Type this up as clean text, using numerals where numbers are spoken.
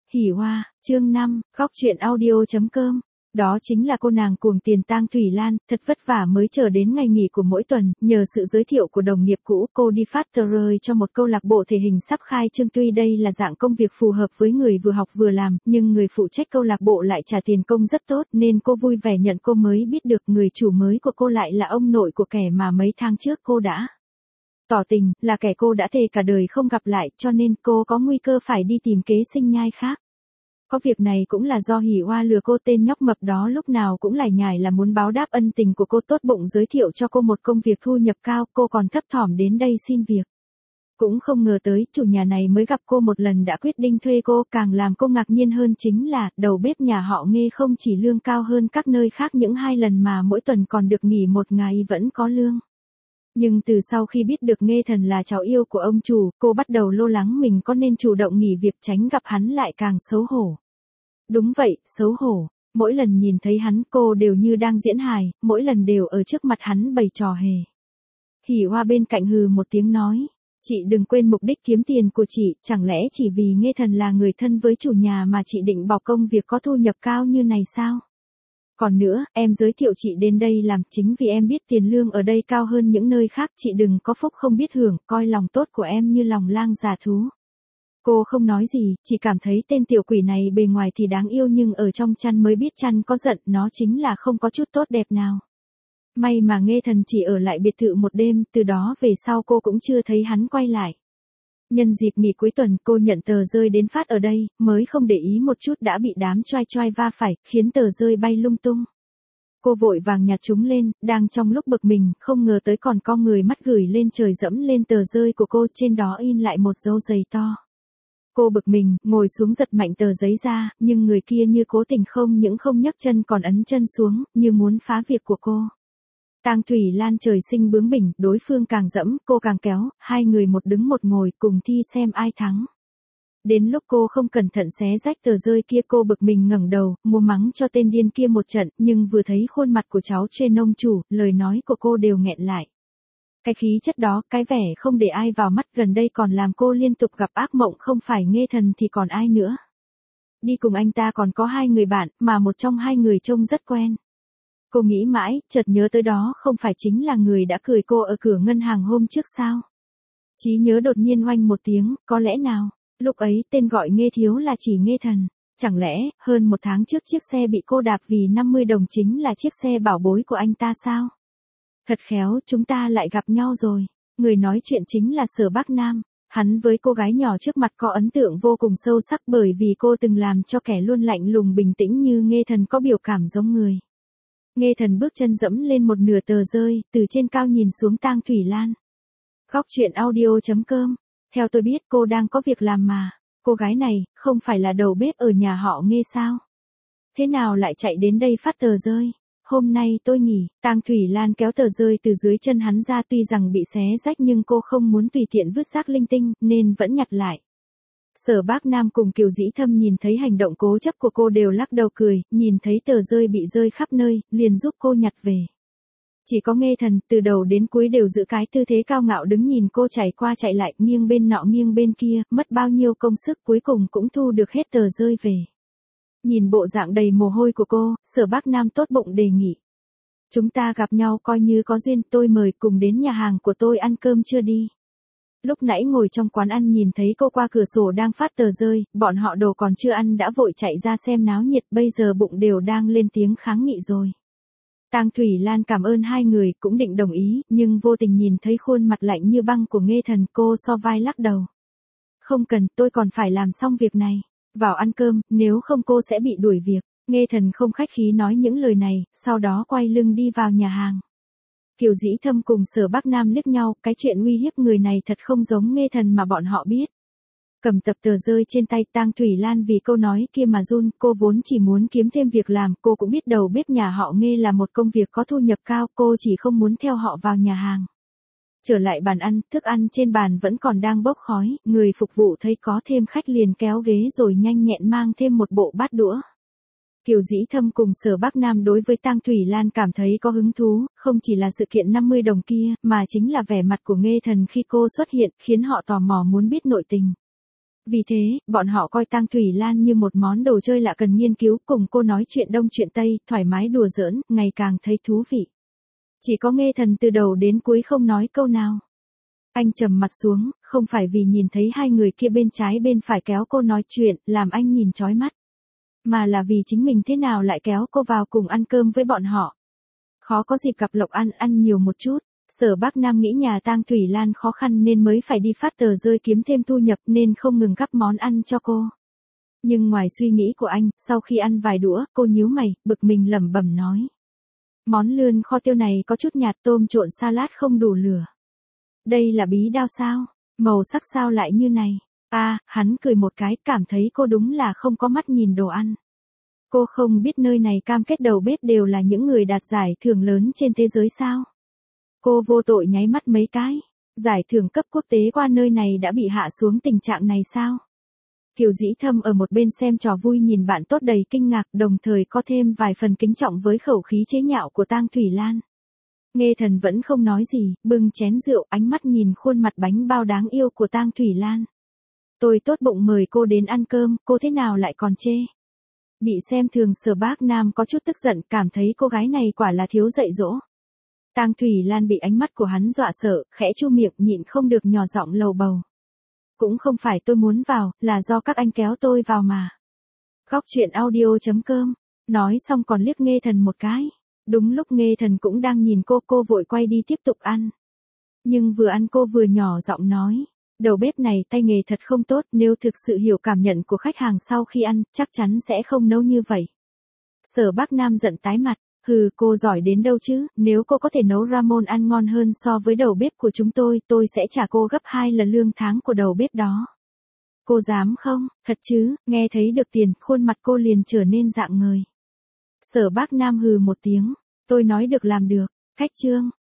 Hỉ Hoa, chương 5, góc truyện audio.com. Đó chính là cô nàng cuồng tiền Tang Thủy Lan, thật vất vả mới chờ đến ngày nghỉ của mỗi tuần, nhờ sự giới thiệu của đồng nghiệp cũ, cô đi phát tờ rơi cho một câu lạc bộ thể hình sắp khai trương. Tuy đây là dạng công việc phù hợp với người vừa học vừa làm, nhưng người phụ trách câu lạc bộ lại trả tiền công rất tốt, nên cô vui vẻ nhận. Cô mới biết được người chủ mới của cô lại là ông nội của kẻ mà mấy tháng trước cô đã tỏ tình, là kẻ cô đã thề cả đời không gặp lại, cho nên cô có nguy cơ phải đi tìm kế sinh nhai khác. Có việc này cũng là do Hỉ Hoa lừa cô. Tên nhóc mập đó lúc nào cũng lải nhải là muốn báo đáp ân tình của cô, tốt bụng giới thiệu cho cô một công việc thu nhập cao, cô còn thấp thỏm đến đây xin việc. Cũng không ngờ tới, chủ nhà này mới gặp cô một lần đã quyết định thuê cô. Càng làm cô ngạc nhiên hơn chính là, đầu bếp nhà họ Nghê không chỉ lương cao hơn các nơi khác những 2 lần mà mỗi tuần còn được nghỉ 1 ngày vẫn có lương. Nhưng từ sau khi biết được Nghê Thần là cháu yêu của ông chủ, cô bắt đầu lo lắng mình có nên chủ động nghỉ việc tránh gặp hắn lại càng xấu hổ. Đúng vậy, xấu hổ. Mỗi lần nhìn thấy hắn cô đều như đang diễn hài, mỗi lần đều ở trước mặt hắn bày trò hề. Hỉ Hoa bên cạnh hừ một tiếng nói, chị đừng quên mục đích kiếm tiền của chị, chẳng lẽ chỉ vì Nghê Thần là người thân với chủ nhà mà chị định bỏ công việc có thu nhập cao như này sao? Còn nữa, em giới thiệu chị đến đây làm chính vì em biết tiền lương ở đây cao hơn những nơi khác, chị đừng có phúc không biết hưởng, coi lòng tốt của em như lòng lang giả thú. Cô không nói gì, chỉ cảm thấy tên tiểu quỷ này bề ngoài thì đáng yêu nhưng ở trong chăn mới biết chăn có giận, nó chính là không có chút tốt đẹp nào. May mà Nghê Thần chỉ ở lại biệt thự một đêm, từ đó về sau cô cũng chưa thấy hắn quay lại. Nhân dịp nghỉ cuối tuần cô nhận tờ rơi đến phát ở đây, mới không để ý một chút đã bị đám choai choai va phải, khiến tờ rơi bay lung tung. Cô vội vàng nhặt chúng lên, đang trong lúc bực mình, không ngờ tới còn có người mắt gửi lên trời dẫm lên tờ rơi của cô, trên đó in lại một dấu giày to. Cô bực mình, ngồi xuống giật mạnh tờ giấy ra, nhưng người kia như cố tình không những không nhấc chân còn ấn chân xuống, như muốn phá việc của cô. Tang Thủy Lan trời sinh bướng bỉnh, đối phương càng dẫm, cô càng kéo, 2 người một đứng một ngồi cùng thi xem ai thắng. Đến lúc cô không cẩn thận xé rách tờ rơi kia, cô bực mình ngẩng đầu, mua mắng cho tên điên kia một trận, nhưng vừa thấy khuôn mặt của cháu trên ông chủ, lời nói của cô đều nghẹn lại. Cái khí chất đó, cái vẻ không để ai vào mắt gần đây còn làm cô liên tục gặp ác mộng, không phải Nghê Thần thì còn ai nữa. Đi cùng anh ta còn có 2 người bạn, mà một trong 2 người trông rất quen. Cô nghĩ mãi, chợt nhớ tới đó không phải chính là người đã cười cô ở cửa ngân hàng hôm trước sao? Trí nhớ đột nhiên oanh một tiếng, có lẽ nào, lúc ấy tên gọi Nghê Thiếu là chỉ Nghê Thần. Chẳng lẽ, hơn 1 tháng trước chiếc xe bị cô đạp vì 50 đồng chính là chiếc xe bảo bối của anh ta sao? Thật khéo, chúng ta lại gặp nhau rồi. Người nói chuyện chính là Sở Bắc Nam. Hắn với cô gái nhỏ trước mặt có ấn tượng vô cùng sâu sắc bởi vì cô từng làm cho kẻ luôn lạnh lùng bình tĩnh như Nghê Thần có biểu cảm giống người. Nghê Thần bước chân dẫm lên một nửa tờ rơi, từ trên cao nhìn xuống Tang Thủy Lan. Góc truyện audio.com. Theo tôi biết cô đang có việc làm mà. Cô gái này, không phải là đầu bếp ở nhà họ Nghê sao? Thế nào lại chạy đến đây phát tờ rơi? Hôm nay tôi nghỉ. Tang Thủy Lan kéo tờ rơi từ dưới chân hắn ra, tuy rằng bị xé rách nhưng cô không muốn tùy tiện vứt rác linh tinh, nên vẫn nhặt lại. Sở Bác Nam cùng Kiều Dĩ Thâm nhìn thấy hành động cố chấp của cô đều lắc đầu cười, nhìn thấy tờ rơi bị rơi khắp nơi, liền giúp cô nhặt về. Chỉ có Nghê Thần, từ đầu đến cuối đều giữ cái tư thế cao ngạo đứng nhìn cô chạy qua chạy lại, nghiêng bên nọ nghiêng bên kia, mất bao nhiêu công sức cuối cùng cũng thu được hết tờ rơi về. Nhìn bộ dạng đầy mồ hôi của cô, Sở Bác Nam tốt bụng đề nghị. Chúng ta gặp nhau coi như có duyên, tôi mời cùng đến nhà hàng của tôi ăn cơm trưa đi. Lúc nãy ngồi trong quán ăn nhìn thấy cô qua cửa sổ đang phát tờ rơi, bọn họ đồ còn chưa ăn đã vội chạy ra xem náo nhiệt, bây giờ bụng đều đang lên tiếng kháng nghị rồi. Tang Thủy Lan cảm ơn 2 người, cũng định đồng ý, nhưng vô tình nhìn thấy khuôn mặt lạnh như băng của Nghê Thần, cô so vai lắc đầu. Không cần, tôi còn phải làm xong việc này. Vào ăn cơm, nếu không cô sẽ bị đuổi việc. Nghê Thần không khách khí nói những lời này, sau đó quay lưng đi vào nhà hàng. Kiều Dĩ Thâm cùng Sở Bắc Nam liếc nhau, cái chuyện uy hiếp người này thật không giống Nghê Thần mà bọn họ biết. Cầm tập tờ rơi trên tay, Tang Thủy Lan vì câu nói kia mà run, cô vốn chỉ muốn kiếm thêm việc làm, cô cũng biết đầu bếp nhà họ Nghê là một công việc có thu nhập cao, cô chỉ không muốn theo họ vào nhà hàng. Trở lại bàn ăn, thức ăn trên bàn vẫn còn đang bốc khói, người phục vụ thấy có thêm khách liền kéo ghế rồi nhanh nhẹn mang thêm một bộ bát đũa. Kiều Dĩ Thâm cùng Sở Bắc Nam đối với Tang Thủy Lan cảm thấy có hứng thú, không chỉ là sự kiện 50 đồng kia, mà chính là vẻ mặt của Nghê Thần khi cô xuất hiện, khiến họ tò mò muốn biết nội tình. Vì thế, bọn họ coi Tang Thủy Lan như một món đồ chơi lạ cần nghiên cứu, cùng cô nói chuyện đông chuyện tây, thoải mái đùa giỡn, ngày càng thấy thú vị. Chỉ có Nghe Thần từ đầu đến cuối không nói câu nào. Anh trầm mặt xuống, không phải vì nhìn thấy hai người kia bên trái bên phải kéo cô nói chuyện, làm anh nhìn chói mắt. Mà là vì chính mình thế nào lại kéo cô vào cùng ăn cơm với bọn họ. Khó có dịp gặp Lộc An, ăn nhiều một chút. Sở Bác Nam nghĩ nhà Tang Thủy Lan khó khăn nên mới phải đi phát tờ rơi kiếm thêm thu nhập nên không ngừng gắp món ăn cho cô. Nhưng ngoài suy nghĩ của anh, sau khi ăn vài đũa, cô nhíu mày, bực mình lẩm bẩm nói. Món lươn kho tiêu này có chút nhạt, tôm trộn salad không đủ lửa. Đây là bí đao sao? Màu sắc sao lại như này? Hắn cười một cái, cảm thấy cô đúng là không có mắt nhìn đồ ăn. Cô không biết nơi này cam kết đầu bếp đều là những người đạt giải thưởng lớn trên thế giới sao? Cô vô tội nháy mắt mấy cái. Giải thưởng cấp quốc tế qua nơi này đã bị hạ xuống tình trạng này sao? Kiều Dĩ Thâm ở một bên xem trò vui nhìn bạn tốt đầy kinh ngạc, đồng thời có thêm vài phần kính trọng với khẩu khí chế nhạo của Tang Thủy Lan. Nghe Thần vẫn không nói gì, bưng chén rượu, ánh mắt nhìn khuôn mặt bánh bao đáng yêu của Tang Thủy Lan. Tôi tốt bụng mời cô đến ăn cơm, cô thế nào lại còn chê? Bị xem thường Sở Bác Nam có chút tức giận, cảm thấy cô gái này quả là thiếu dạy dỗ. Tang Thủy Lan bị ánh mắt của hắn dọa sợ, khẽ chu miệng nhịn không được nhỏ giọng lầu bầu. Cũng không phải tôi muốn vào, là do các anh kéo tôi vào mà. Góc truyện audio.com, nói xong còn liếc Nghe Thần một cái. Đúng lúc Nghe Thần cũng đang nhìn cô vội quay đi tiếp tục ăn. Nhưng vừa ăn cô vừa nhỏ giọng nói. Đầu bếp này tay nghề thật không tốt, nếu thực sự hiểu cảm nhận của khách hàng sau khi ăn, chắc chắn sẽ không nấu như vậy. Sở Bác Nam giận tái mặt, cô giỏi đến đâu chứ, nếu cô có thể nấu ramen ăn ngon hơn so với đầu bếp của chúng tôi sẽ trả cô gấp 2 lần lương tháng của đầu bếp đó. Cô dám không, thật chứ, nghe thấy được tiền, khuôn mặt cô liền trở nên rạng ngời. Sở Bác Nam hừ một tiếng, tôi nói được làm được, cách chương.